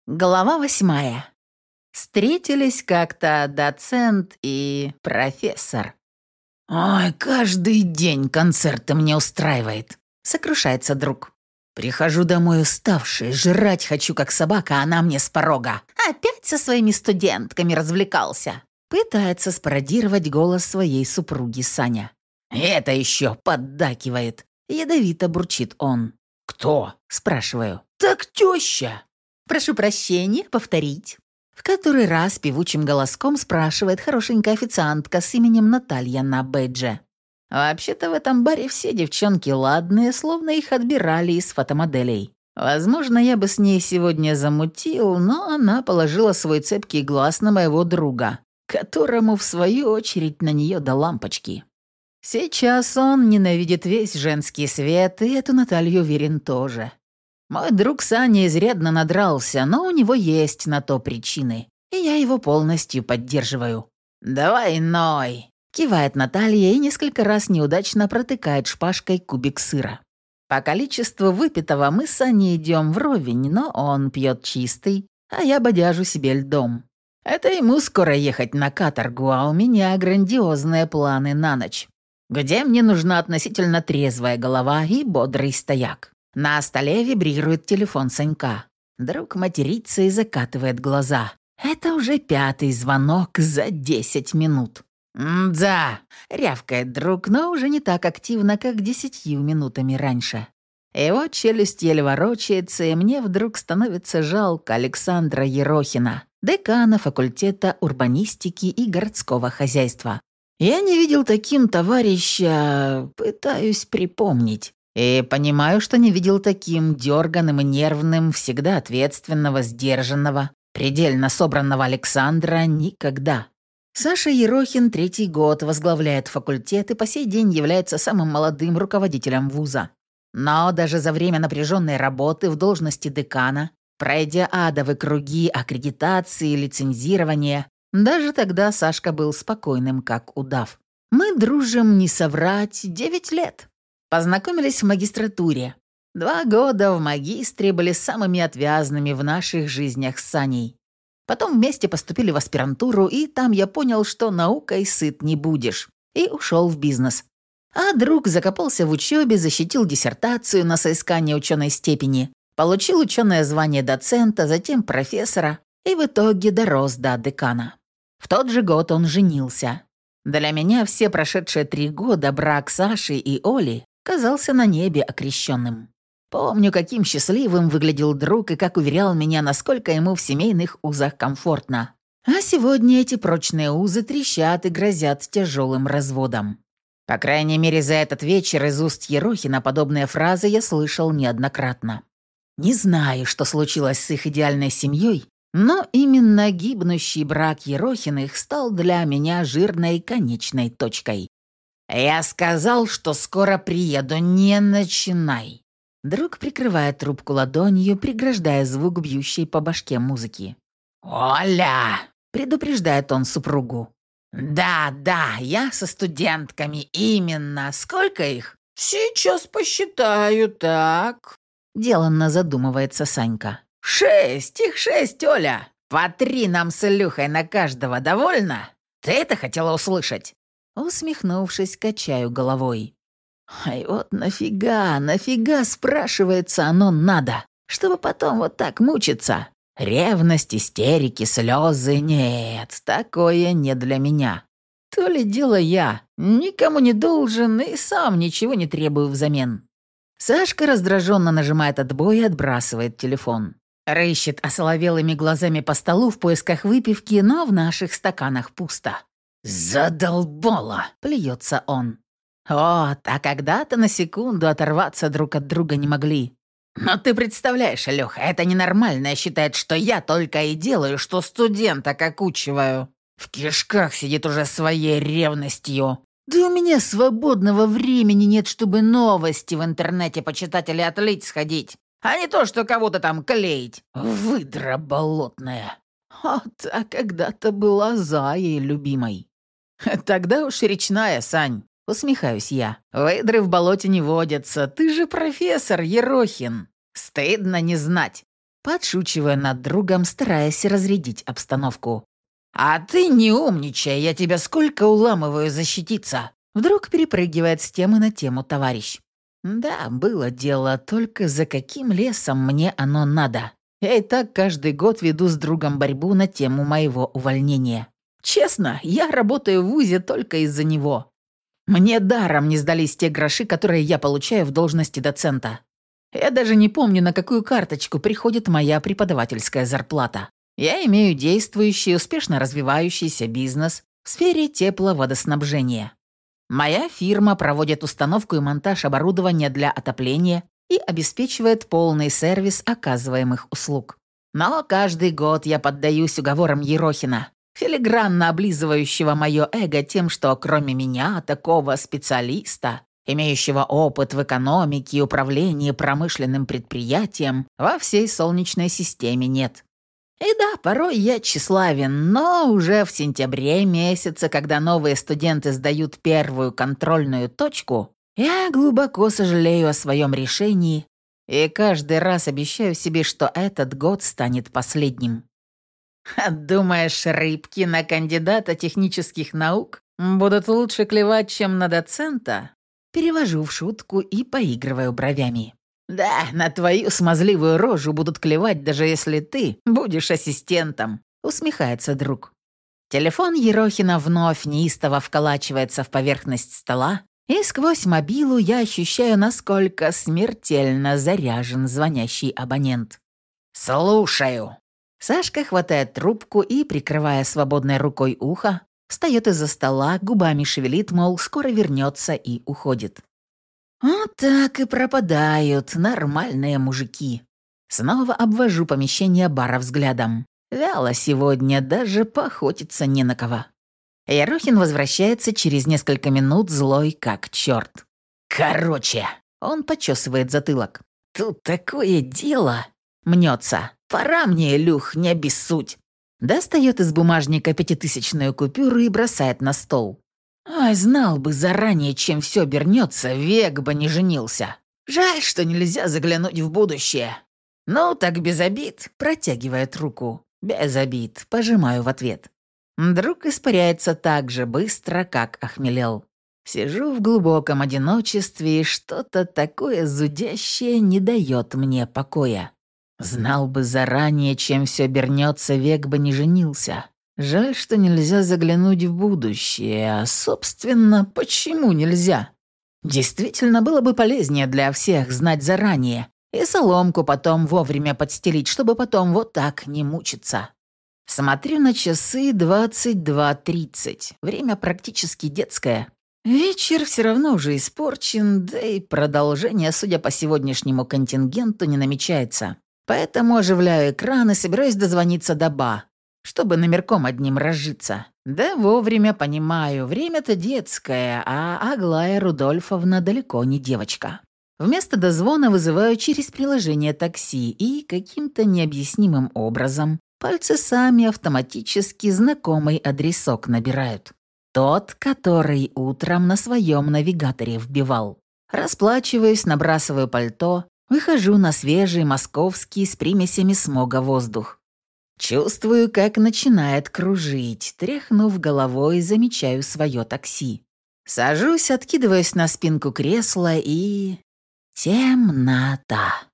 Глава 8. Встретились как-то доцент и профессор. «Ой, каждый день концерты мне устраивает», — сокрушается друг. «Прихожу домой уставший, жрать хочу, как собака, а она мне с порога. Опять со своими студентками развлекался». Пытается спародировать голос своей супруги Саня. «Это еще поддакивает», — ядовито бурчит он. «Кто?» — спрашиваю. «Так теща». «Прошу прощения, повторить». В который раз певучим голоском спрашивает хорошенькая официантка с именем Наталья на бэдже. Вообще-то в этом баре все девчонки ладные, словно их отбирали из фотомоделей. Возможно, я бы с ней сегодня замутил, но она положила свой цепкий глаз на моего друга, которому, в свою очередь, на нее до лампочки. Сейчас он ненавидит весь женский свет, и эту Наталью уверен тоже. Мой друг Саня изрядно надрался, но у него есть на то причины, и я его полностью поддерживаю. «Давай, Ной!» — кивает Наталья и несколько раз неудачно протыкает шпажкой кубик сыра. По количеству выпитого мы с Саней идем вровень, но он пьет чистый, а я бодяжу себе льдом. Это ему скоро ехать на каторгу, а у меня грандиозные планы на ночь, где мне нужна относительно трезвая голова и бодрый стояк. На столе вибрирует телефон Санька. Друг матерится и закатывает глаза. Это уже 5-й звонок за 10 минут. «Да», — рявкает друг, но уже не так активно, как 10 минутами раньше. Его челюсть еле ворочается, и мне вдруг становится жалко Александра Ерохина, декана факультета урбанистики и городского хозяйства. Я не видел таким товарища, пытаюсь припомнить. И понимаю, что не видел таким дерганым и нервным, всегда ответственного, сдержанного, предельно собранного Александра никогда. Саша Ерохин 3-й год возглавляет факультет и по сей день является самым молодым руководителем вуза. Но даже за время напряженной работы в должности декана, пройдя адовые круги аккредитации, лицензирования, даже тогда Сашка был спокойным, как удав. Мы дружим, не соврать, 9 лет. Познакомились в магистратуре. 2 года в магистре были самыми отвязными в наших жизнях с Саней. Потом вместе поступили в аспирантуру, и там я понял, что наукой сыт не будешь, и ушел в бизнес. А друг закопался в учебе, защитил диссертацию на соискание ученой степени, получил ученое звание доцента, затем профессора и в итоге дорос до декана. В тот же год он женился. Для меня все прошедшие 3 года брак Саши и Оли казался на небе окрещенным. Помню, каким счастливым выглядел друг и как уверял меня, насколько ему в семейных узах комфортно. А сегодня эти прочные узы трещат и грозят тяжелым разводом. По крайней мере, за этот вечер из уст Ерохина подобные фразы я слышал неоднократно. Не знаю, что случилось с их идеальной семьей, но именно гибнущий брак Ерохиных стал для меня жирной конечной точкой. «Я сказал, что скоро приеду, не начинай». Друг прикрывает трубку ладонью, преграждая звук бьющей по башке музыки. «Оля!» — предупреждает он супругу. «Да, я со студентками, именно. Сколько их?» «Сейчас посчитаю, так». Деланно задумывается Санька. 6, их 6, Оля. По 3 нам с Илюхой на каждого, довольно? Ты это хотела услышать?» Усмехнувшись, качаю головой. «Ай, вот нафига, спрашивается, оно надо, чтобы потом вот так мучиться? Ревность, истерики, слезы, нет, такое не для меня. То ли дело я, никому не должен и сам ничего не требую взамен». Сашка раздраженно нажимает отбой и отбрасывает телефон. Рыщет осоловелыми глазами по столу в поисках выпивки, но в наших стаканах пусто. «Задолбало!» — плюется он. Вот, а когда-то на секунду оторваться друг от друга не могли. Но ты представляешь, Лёха, это ненормальное считает, что я только и делаю, что студенток окучиваю. В кишках сидит уже своей ревностью. Да у меня свободного времени нет, чтобы новости в интернете почитать или отлить сходить, а не то, что кого-то там клеить. Выдра болотная. Вот, а когда-то была Заей любимой. Тогда уж речная, Сань. Усмехаюсь я. Выдры в болоте не водятся. Ты же профессор Ерохин. Стыдно не знать. Подшучивая над другом, стараясь разрядить обстановку. «А ты не умничай, я тебя сколько уламываю защититься!» Вдруг перепрыгивает с темы на тему товарищ. «Да, было дело, только за каким лесом мне оно надо? Я и так каждый год веду с другом борьбу на тему моего увольнения. Честно, я работаю в вузе только из-за него. Мне даром не сдались те гроши, которые я получаю в должности доцента. Я даже не помню, на какую карточку приходит моя преподавательская зарплата. Я имею действующий, успешно развивающийся бизнес в сфере тепловодоснабжения. Моя фирма проводит установку и монтаж оборудования для отопления и обеспечивает полный сервис оказываемых услуг. Но каждый год я поддаюсь уговорам Ерохина, филигранно облизывающего мое эго тем, что кроме меня, такого специалиста, имеющего опыт в экономике и управлении промышленным предприятием, во всей Солнечной системе нет. И да, порой я тщеславен, но уже в сентябре месяце, когда новые студенты сдают первую контрольную точку, я глубоко сожалею о своем решении и каждый раз обещаю себе, что этот год станет последним. Думаешь, рыбки на кандидата технических наук будут лучше клевать, чем на доцента? Перевожу в шутку и поигрываю бровями. «Да, на твою смазливую рожу будут клевать, даже если ты будешь ассистентом», — усмехается друг. Телефон Ерохина вновь неистово вколачивается в поверхность стола, и сквозь мобилу я ощущаю, насколько смертельно заряжен звонящий абонент. «Слушаю». Сашка хватает трубку и, прикрывая свободной рукой ухо, встает из-за стола, губами шевелит, мол, скоро вернется и уходит. Вот так и пропадают нормальные мужики. Снова обвожу помещение бара взглядом. Вяло сегодня, даже поохотиться не на кого. Ерохин возвращается через несколько минут, злой как черт. «Короче», — он почесывает затылок. «Тут такое дело!» Мнется. «Пора мне, Илюх, не обессудь!» Достает из бумажника 5000-ную купюру и бросает на стол. «Ой, знал бы заранее, чем все обернется, век бы не женился. Жаль, что нельзя заглянуть в будущее». «Ну, так без обид», — протягивает руку. «Без обид», — пожимаю в ответ. Друг испаряется так же быстро, как охмелел. Сижу в глубоком одиночестве, и что-то такое зудящее не дает мне покоя. Знал бы заранее, чем все обернется, век бы не женился. Жаль, что нельзя заглянуть в будущее. А, собственно, почему нельзя? Действительно, было бы полезнее для всех знать заранее. И соломку потом вовремя подстелить, чтобы потом вот так не мучиться. Смотрю на часы 22:30. Время практически детское. Вечер все равно уже испорчен, да и продолжение, судя по сегодняшнему контингенту, не намечается. Поэтому оживляю экран и собираюсь дозвониться до Ба, чтобы номерком одним разжиться. Да вовремя понимаю, время-то детское, а Аглая Рудольфовна далеко не девочка. Вместо дозвона вызываю через приложение такси, и каким-то необъяснимым образом пальцы сами автоматически знакомый адресок набирают. Тот, который утром на своем навигаторе вбивал. Расплачиваюсь, набрасываю пальто, выхожу на свежий московский с примесями смога воздух. Чувствую, как начинает кружить. Тряхнув головой, замечаю свое такси. Сажусь, откидываюсь на спинку кресла и... темнота.